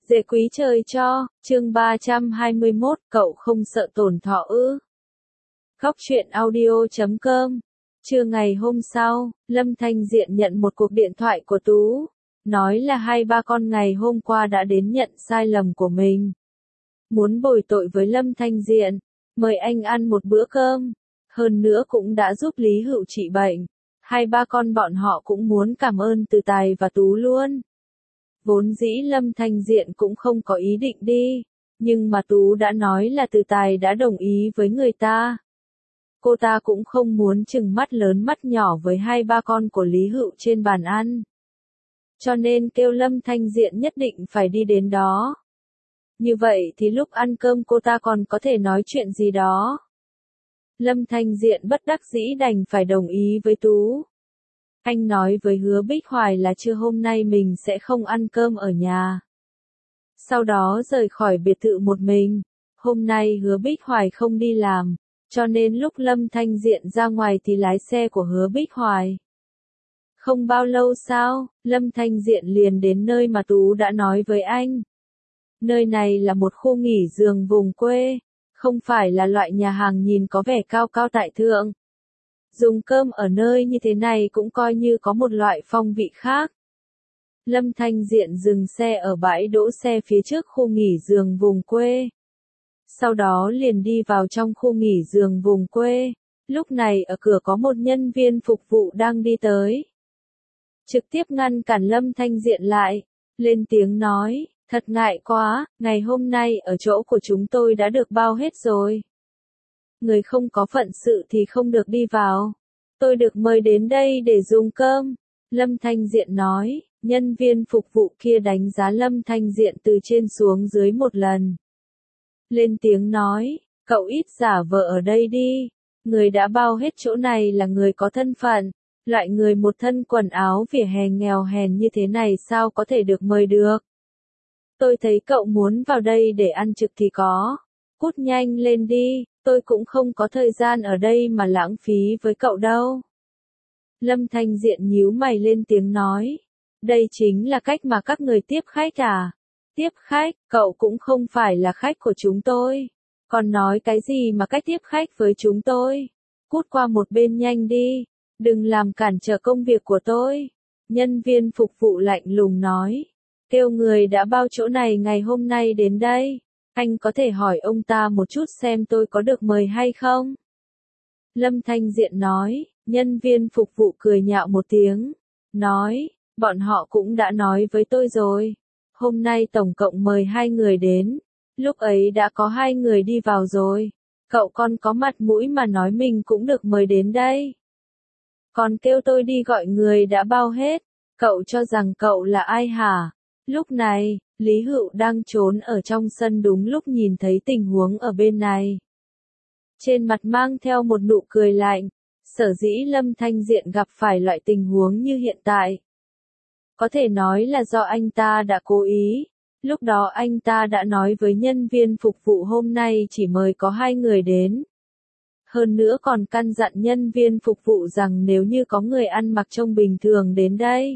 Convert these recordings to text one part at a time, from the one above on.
Dễ quý trời cho, chương 321, cậu không sợ tổn thọ ư? Góc truyện audio.com. Trưa ngày hôm sau, Lâm Thanh Diện nhận một cuộc điện thoại của Tú, nói là hai ba con ngày hôm qua đã đến nhận sai lầm của mình. Muốn bồi tội với Lâm Thanh Diện, mời anh ăn một bữa cơm, hơn nữa cũng đã giúp Lý Hữu trị bệnh. Hai ba con bọn họ cũng muốn cảm ơn Từ Tài và Tú luôn. Vốn dĩ Lâm Thanh Diện cũng không có ý định đi, nhưng mà Tú đã nói là Từ Tài đã đồng ý với người ta. Cô ta cũng không muốn chừng mắt lớn mắt nhỏ với hai ba con của Lý Hữu trên bàn ăn. Cho nên kêu Lâm Thanh Diện nhất định phải đi đến đó. Như vậy thì lúc ăn cơm cô ta còn có thể nói chuyện gì đó. Lâm Thanh Diện bất đắc dĩ đành phải đồng ý với Tú. Anh nói với Hứa Bích Hoài là trưa hôm nay mình sẽ không ăn cơm ở nhà. Sau đó rời khỏi biệt thự một mình. Hôm nay Hứa Bích Hoài không đi làm, cho nên lúc Lâm Thanh Diện ra ngoài thì lái xe của Hứa Bích Hoài. Không bao lâu sau, Lâm Thanh Diện liền đến nơi mà Tú đã nói với anh. Nơi này là một khu nghỉ giường vùng quê, không phải là loại nhà hàng nhìn có vẻ cao cao tại thượng. Dùng cơm ở nơi như thế này cũng coi như có một loại phong vị khác. Lâm Thanh Diện dừng xe ở bãi đỗ xe phía trước khu nghỉ giường vùng quê. Sau đó liền đi vào trong khu nghỉ giường vùng quê. Lúc này ở cửa có một nhân viên phục vụ đang đi tới. Trực tiếp ngăn cản Lâm Thanh Diện lại, lên tiếng nói, thật ngại quá, ngày hôm nay ở chỗ của chúng tôi đã được bao hết rồi. Người không có phận sự thì không được đi vào. Tôi được mời đến đây để dùng cơm. Lâm Thanh Diện nói, nhân viên phục vụ kia đánh giá Lâm Thanh Diện từ trên xuống dưới một lần. Lên tiếng nói, cậu ít giả vờ ở đây đi. Người đã bao hết chỗ này là người có thân phận. Loại người một thân quần áo vỉa hè nghèo hèn như thế này sao có thể được mời được. Tôi thấy cậu muốn vào đây để ăn trực thì có. Cút nhanh lên đi, tôi cũng không có thời gian ở đây mà lãng phí với cậu đâu. Lâm Thanh Diện nhíu mày lên tiếng nói. Đây chính là cách mà các người tiếp khách à? Tiếp khách, cậu cũng không phải là khách của chúng tôi. Còn nói cái gì mà cách tiếp khách với chúng tôi? Cút qua một bên nhanh đi, đừng làm cản trở công việc của tôi. Nhân viên phục vụ lạnh lùng nói. Kêu người đã bao chỗ này ngày hôm nay đến đây. Anh có thể hỏi ông ta một chút xem tôi có được mời hay không? Lâm Thanh Diện nói, nhân viên phục vụ cười nhạo một tiếng. Nói, bọn họ cũng đã nói với tôi rồi. Hôm nay tổng cộng mời 2 người đến. Lúc ấy đã có 2 người đi vào rồi. Cậu còn có mặt mũi mà nói mình cũng được mời đến đây. Còn kêu tôi đi gọi người đã bao hết. Cậu cho rằng cậu là ai hả? Lúc này, Lý Hữu đang trốn ở trong sân đúng lúc nhìn thấy tình huống ở bên này. Trên mặt mang theo một nụ cười lạnh, sở dĩ Lâm Thanh Diện gặp phải loại tình huống như hiện tại. Có thể nói là do anh ta đã cố ý, lúc đó anh ta đã nói với nhân viên phục vụ hôm nay chỉ mời có 2 người đến. Hơn nữa còn căn dặn nhân viên phục vụ rằng nếu như có người ăn mặc trông bình thường đến đây.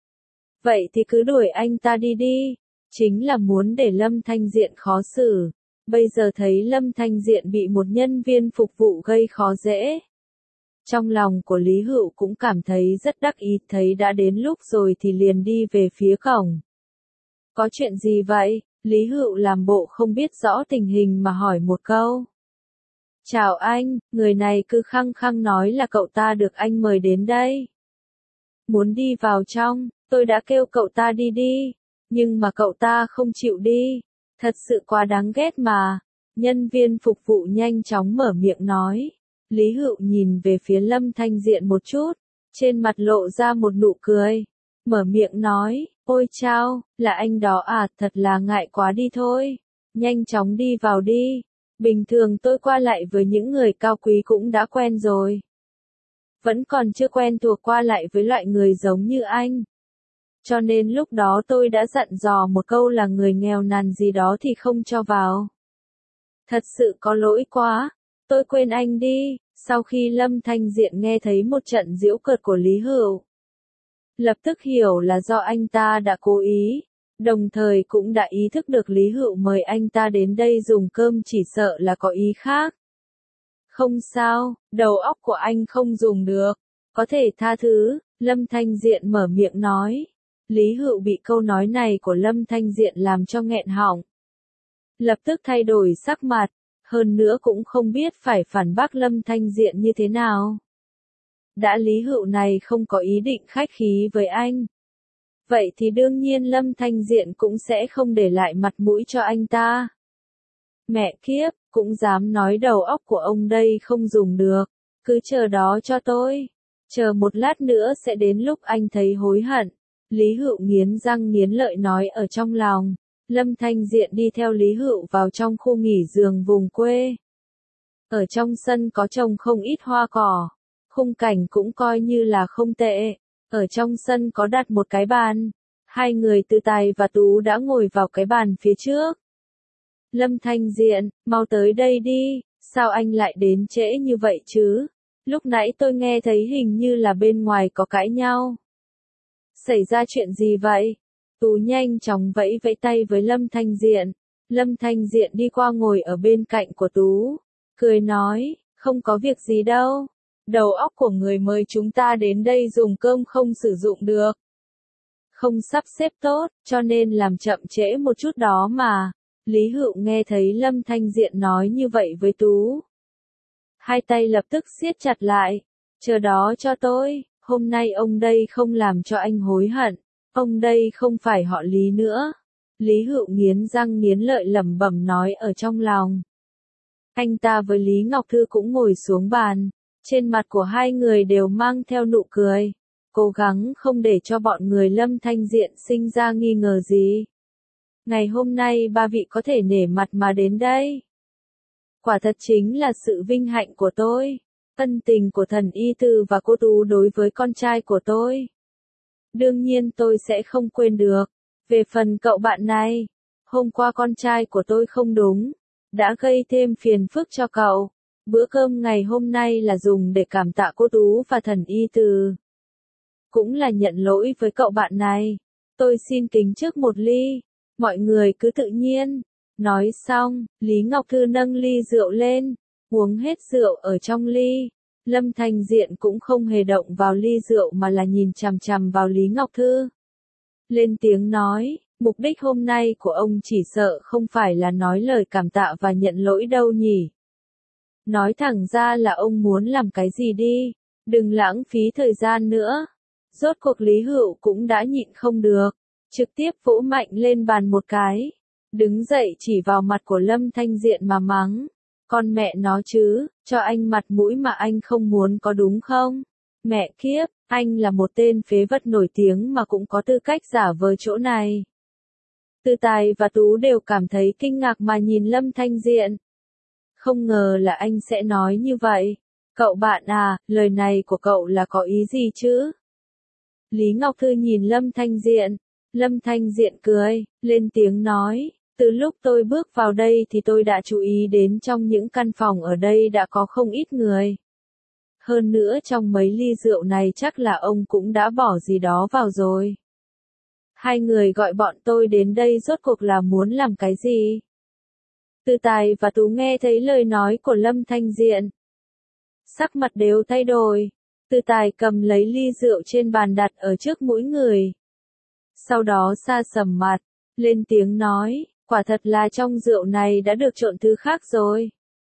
Vậy thì cứ đuổi anh ta đi đi, chính là muốn để Lâm Thanh Diện khó xử. Bây giờ thấy Lâm Thanh Diện bị một nhân viên phục vụ gây khó dễ. Trong lòng của Lý Hữu cũng cảm thấy rất đắc ý, thấy đã đến lúc rồi thì liền đi về phía cổng. Có chuyện gì vậy? Lý Hữu làm bộ không biết rõ tình hình mà hỏi một câu. Chào anh, người này cứ khăng khăng nói là cậu ta được anh mời đến đây. Muốn đi vào trong, tôi đã kêu cậu ta đi đi, nhưng mà cậu ta không chịu đi. Thật sự quá đáng ghét mà. Nhân viên phục vụ nhanh chóng mở miệng nói. Lý Hữu nhìn về phía Lâm Thanh Diện một chút, trên mặt lộ ra một nụ cười. Mở miệng nói, ôi chao, là anh đó à, thật là ngại quá đi thôi. Nhanh chóng đi vào đi. Bình thường tôi qua lại với những người cao quý cũng đã quen rồi. Vẫn còn chưa quen thuộc qua lại với loại người giống như anh. Cho nên lúc đó tôi đã dặn dò một câu là người nghèo nàn gì đó thì không cho vào. Thật sự có lỗi quá, tôi quên anh đi. Sau khi Lâm Thanh Diện nghe thấy một trận giễu cợt của Lý Hữu, lập tức hiểu là do anh ta đã cố ý. Đồng thời cũng đã ý thức được Lý Hựu mời anh ta đến đây dùng cơm chỉ sợ là có ý khác. Không sao, đầu óc của anh không dùng được. Có thể tha thứ, Lâm Thanh Diện mở miệng nói. Lý Hựu bị câu nói này của Lâm Thanh Diện làm cho nghẹn họng. Lập tức thay đổi sắc mặt, hơn nữa cũng không biết phải phản bác Lâm Thanh Diện như thế nào. Đã Lý Hựu này không có ý định khách khí với anh. Vậy thì đương nhiên Lâm Thanh Diện cũng sẽ không để lại mặt mũi cho anh ta. Mẹ kiếp, cũng dám nói đầu óc của ông đây không dùng được. Cứ chờ đó cho tôi. Chờ một lát nữa sẽ đến lúc anh thấy hối hận. Lý Hựu nghiến răng nghiến lợi nói ở trong lòng. Lâm Thanh Diện đi theo Lý Hựu vào trong khu nghỉ giường vùng quê. Ở trong sân có trồng không ít hoa cỏ. Khung cảnh cũng coi như là không tệ. Ở trong sân có đặt một cái bàn. Hai người Từ Tài và Tú đã ngồi vào cái bàn phía trước. Lâm Thanh Diện, mau tới đây đi, sao anh lại đến trễ như vậy chứ? Lúc nãy tôi nghe thấy hình như là bên ngoài có cãi nhau. Xảy ra chuyện gì vậy? Tú nhanh chóng vẫy vẫy tay với Lâm Thanh Diện. Lâm Thanh Diện đi qua ngồi ở bên cạnh của Tú. Cười nói, không có việc gì đâu. Đầu óc của người mời chúng ta đến đây dùng cơm không sử dụng được. Không sắp xếp tốt, cho nên làm chậm trễ một chút đó mà. Lý Hựu nghe thấy Lâm Thanh Diện nói như vậy với Tú. Hai tay lập tức siết chặt lại. Chờ đó cho tôi, hôm nay ông đây không làm cho anh hối hận. Ông đây không phải họ Lý nữa. Lý Hựu nghiến răng nghiến lợi lẩm bẩm nói ở trong lòng. Anh ta với Lý Ngọc Thư cũng ngồi xuống bàn. Trên mặt của hai người đều mang theo nụ cười. Cố gắng không để cho bọn người Lâm Thanh Diện sinh ra nghi ngờ gì. Ngày hôm nay ba vị có thể nể mặt mà đến đây. Quả thật chính là sự vinh hạnh của tôi. Ân tình của thần Y Từ và cô Tú đối với con trai của tôi. Đương nhiên tôi sẽ không quên được. Về phần cậu bạn này, hôm qua con trai của tôi không đúng, đã gây thêm phiền phức cho cậu. Bữa cơm ngày hôm nay là dùng để cảm tạ cô Tú và thần Y Từ. Cũng là nhận lỗi với cậu bạn này. Tôi xin kính trước một ly. Mọi người cứ tự nhiên. Nói xong, Lý Ngọc Thư nâng ly rượu lên, uống hết rượu ở trong ly. Lâm Thanh Diện cũng không hề động vào ly rượu mà là nhìn chằm chằm vào Lý Ngọc Thư. Lên tiếng nói, mục đích hôm nay của ông chỉ sợ không phải là nói lời cảm tạ và nhận lỗi đâu nhỉ. Nói thẳng ra là ông muốn làm cái gì đi, đừng lãng phí thời gian nữa. Rốt cuộc Lý Hựu cũng đã nhịn không được, trực tiếp vỗ mạnh lên bàn một cái. Đứng dậy chỉ vào mặt của Lâm Thanh Diện mà mắng. Con mẹ nó chứ, cho anh mặt mũi mà anh không muốn có đúng không? Mẹ kiếp, anh là một tên phế vật nổi tiếng mà cũng có tư cách giả vờ chỗ này. Từ Tài và Tú đều cảm thấy kinh ngạc mà nhìn Lâm Thanh Diện. Không ngờ là anh sẽ nói như vậy. Cậu bạn à, lời này của cậu là có ý gì chứ? Lý Ngọc Thư nhìn Lâm Thanh Diện. Lâm Thanh Diện cười, lên tiếng nói. Từ lúc tôi bước vào đây thì tôi đã chú ý đến trong những căn phòng ở đây đã có không ít người. Hơn nữa trong mấy ly rượu này chắc là ông cũng đã bỏ gì đó vào rồi. Hai người gọi bọn tôi đến đây rốt cuộc là muốn làm cái gì? Từ Tài và Tú nghe thấy lời nói của Lâm Thanh Diện. Sắc mặt đều thay đổi. Từ Tài cầm lấy ly rượu trên bàn đặt ở trước mỗi người. Sau đó sa sầm mặt, lên tiếng nói, quả thật là trong rượu này đã được trộn thứ khác rồi.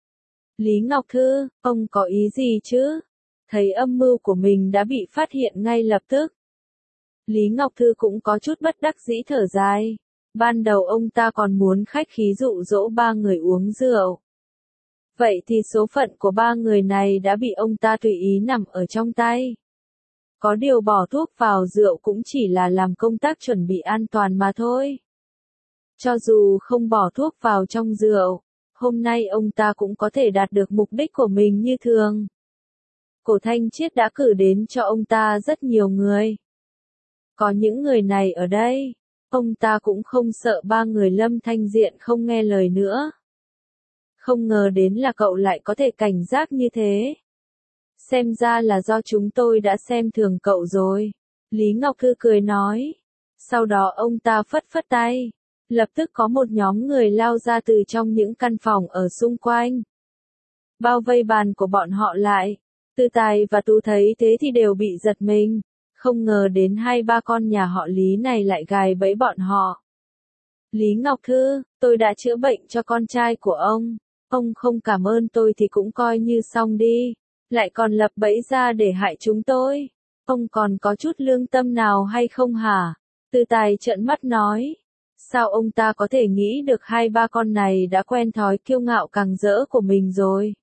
Lý Ngọc Thư, ông có ý gì chứ? Thấy âm mưu của mình đã bị phát hiện ngay lập tức. Lý Ngọc Thư cũng có chút bất đắc dĩ thở dài. Ban đầu ông ta còn muốn khách khí dụ dỗ ba người uống rượu. Vậy thì số phận của ba người này đã bị ông ta tùy ý nằm ở trong tay. Có điều bỏ thuốc vào rượu cũng chỉ là làm công tác chuẩn bị an toàn mà thôi. Cho dù không bỏ thuốc vào trong rượu, hôm nay ông ta cũng có thể đạt được mục đích của mình như thường. Cổ Thanh Chiết đã cử đến cho ông ta rất nhiều người. Có những người này ở đây, ông ta cũng không sợ ba người Lâm Thanh Diện không nghe lời nữa. Không ngờ đến là cậu lại có thể cảnh giác như thế. Xem ra là do chúng tôi đã xem thường cậu rồi. Lý Ngọc Thư cười nói. Sau đó ông ta phất phất tay. Lập tức có một nhóm người lao ra từ trong những căn phòng ở xung quanh. Bao vây bàn của bọn họ lại. Tư Tài và Tú thấy thế thì đều bị giật mình. Không ngờ đến 2-3 con nhà họ Lý này lại gài bẫy bọn họ. Lý Ngọc Thư, tôi đã chữa bệnh cho con trai của ông. Ông không cảm ơn tôi thì cũng coi như xong đi. Lại còn lập bẫy ra để hại chúng tôi. Ông còn có chút lương tâm nào hay không hả? Tư Tài trợn mắt nói. Sao ông ta có thể nghĩ được 2-3 con này đã quen thói kiêu ngạo càng rỡ của mình rồi?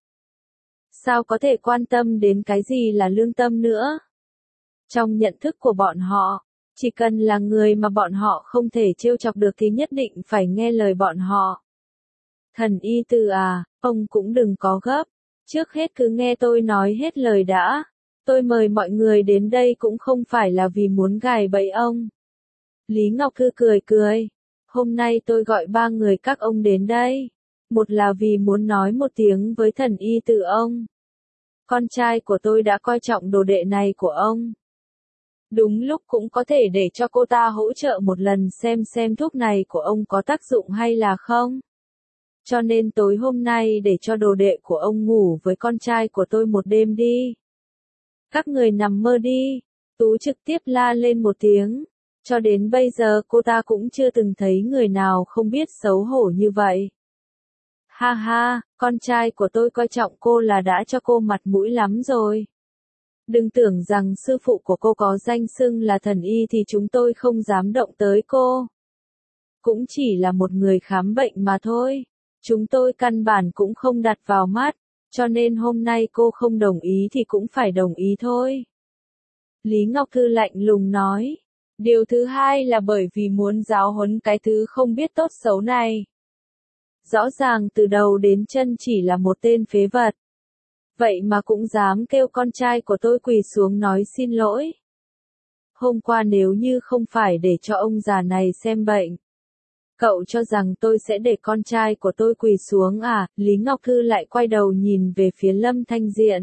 Sao có thể quan tâm đến cái gì là lương tâm nữa? Trong nhận thức của bọn họ, chỉ cần là người mà bọn họ không thể trêu chọc được thì nhất định phải nghe lời bọn họ. Thần Y Từ à, ông cũng đừng có gấp. Trước hết cứ nghe tôi nói hết lời đã. Tôi mời mọi người đến đây cũng không phải là vì muốn gài bẫy ông. Lý Ngọc Thư cười cười. Hôm nay tôi gọi 3 người các ông đến đây. Một là vì muốn nói một tiếng với thần Y Từ ông. Con trai của tôi đã coi trọng đồ đệ này của ông. Đúng lúc cũng có thể để cho cô ta hỗ trợ một lần xem thuốc này của ông có tác dụng hay là không. Cho nên tối hôm nay để cho đồ đệ của ông ngủ với con trai của tôi một đêm đi. Các người nằm mơ đi. Tú trực tiếp la lên một tiếng. Cho đến bây giờ cô ta cũng chưa từng thấy người nào không biết xấu hổ như vậy. Ha ha, con trai của tôi coi trọng cô là đã cho cô mặt mũi lắm rồi. Đừng tưởng rằng sư phụ của cô có danh xưng là thần y thì chúng tôi không dám động tới cô. Cũng chỉ là một người khám bệnh mà thôi. Chúng tôi căn bản cũng không đặt vào mắt, cho nên hôm nay cô không đồng ý thì cũng phải đồng ý thôi. Lý Ngọc Thư lạnh lùng nói. Điều thứ hai là bởi vì muốn giáo huấn cái thứ không biết tốt xấu này. Rõ ràng từ đầu đến chân chỉ là một tên phế vật. Vậy mà cũng dám kêu con trai của tôi quỳ xuống nói xin lỗi. Hôm qua nếu như không phải để cho ông già này xem bệnh. Cậu cho rằng tôi sẽ để con trai của tôi quỳ xuống à? Lý Ngọc Thư lại quay đầu nhìn về phía Lâm Thanh Diện.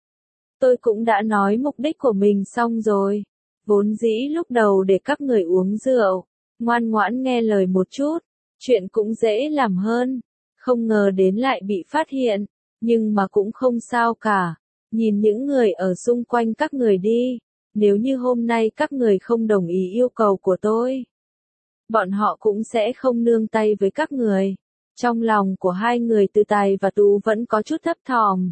Tôi cũng đã nói mục đích của mình xong rồi. Vốn dĩ lúc đầu để các người uống rượu, ngoan ngoãn nghe lời một chút, chuyện cũng dễ làm hơn. Không ngờ đến lại bị phát hiện, nhưng mà cũng không sao cả. Nhìn những người ở xung quanh các người đi, nếu như hôm nay các người không đồng ý yêu cầu của tôi, bọn họ cũng sẽ không nương tay với các người. Trong lòng của hai người Từ Tài và Tú vẫn có chút thấp thỏm.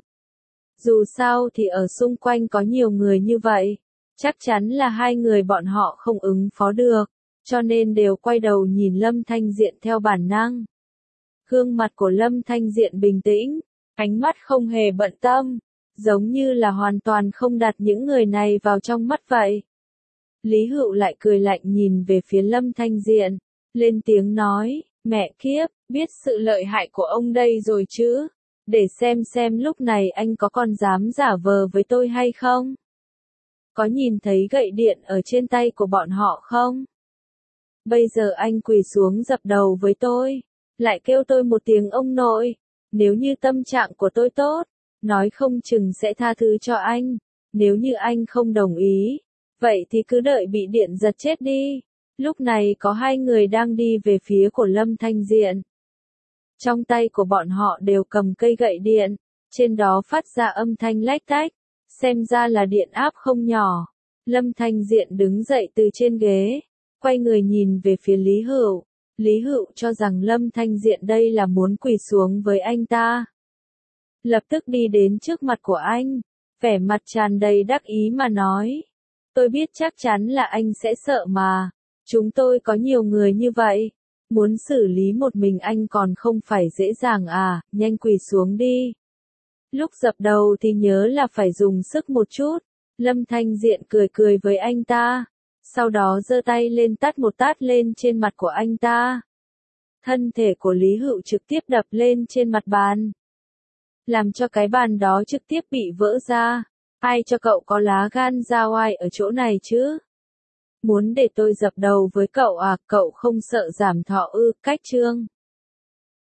Dù sao thì ở xung quanh có nhiều người như vậy, chắc chắn là hai người bọn họ không ứng phó được, cho nên đều quay đầu nhìn Lâm Thanh Diện theo bản năng. Gương mặt của Lâm Thanh Diện bình tĩnh, ánh mắt không hề bận tâm, giống như là hoàn toàn không đặt những người này vào trong mắt vậy. Lý Hựu lại cười lạnh nhìn về phía Lâm Thanh Diện, lên tiếng nói, mẹ kiếp, biết sự lợi hại của ông đây rồi chứ, để xem lúc này anh có còn dám giả vờ với tôi hay không? Có nhìn thấy gậy điện ở trên tay của bọn họ không? Bây giờ anh quỳ xuống dập đầu với tôi, lại kêu tôi một tiếng ông nội, nếu như tâm trạng của tôi tốt, nói không chừng sẽ tha thứ cho anh, nếu như anh không đồng ý, vậy thì cứ đợi bị điện giật chết đi. Lúc này có hai người đang đi về phía của Lâm Thanh Diện. Trong tay của bọn họ đều cầm cây gậy điện, trên đó phát ra âm thanh lách tách, xem ra là điện áp không nhỏ. Lâm Thanh Diện đứng dậy từ trên ghế, quay người nhìn về phía Lý Hựu. Lý Hựu cho rằng Lâm Thanh Diện đây là muốn quỳ xuống với anh ta. Lập tức đi đến trước mặt của anh, vẻ mặt tràn đầy đắc ý mà nói. Tôi biết chắc chắn là anh sẽ sợ mà. Chúng tôi có nhiều người như vậy. Muốn xử lý một mình anh còn không phải dễ dàng à, nhanh quỳ xuống đi. Lúc dập đầu thì nhớ là phải dùng sức một chút. Lâm Thanh Diện cười cười với anh ta. Sau đó giơ tay lên tát một tát lên trên mặt của anh ta. Thân thể của Lý Hựu trực tiếp đập lên trên mặt bàn. Làm cho cái bàn đó trực tiếp bị vỡ ra. Ai cho cậu có lá gan ra oai ở chỗ này chứ? Muốn để tôi dập đầu với cậu à, cậu không sợ giảm thọ ư? Cách chương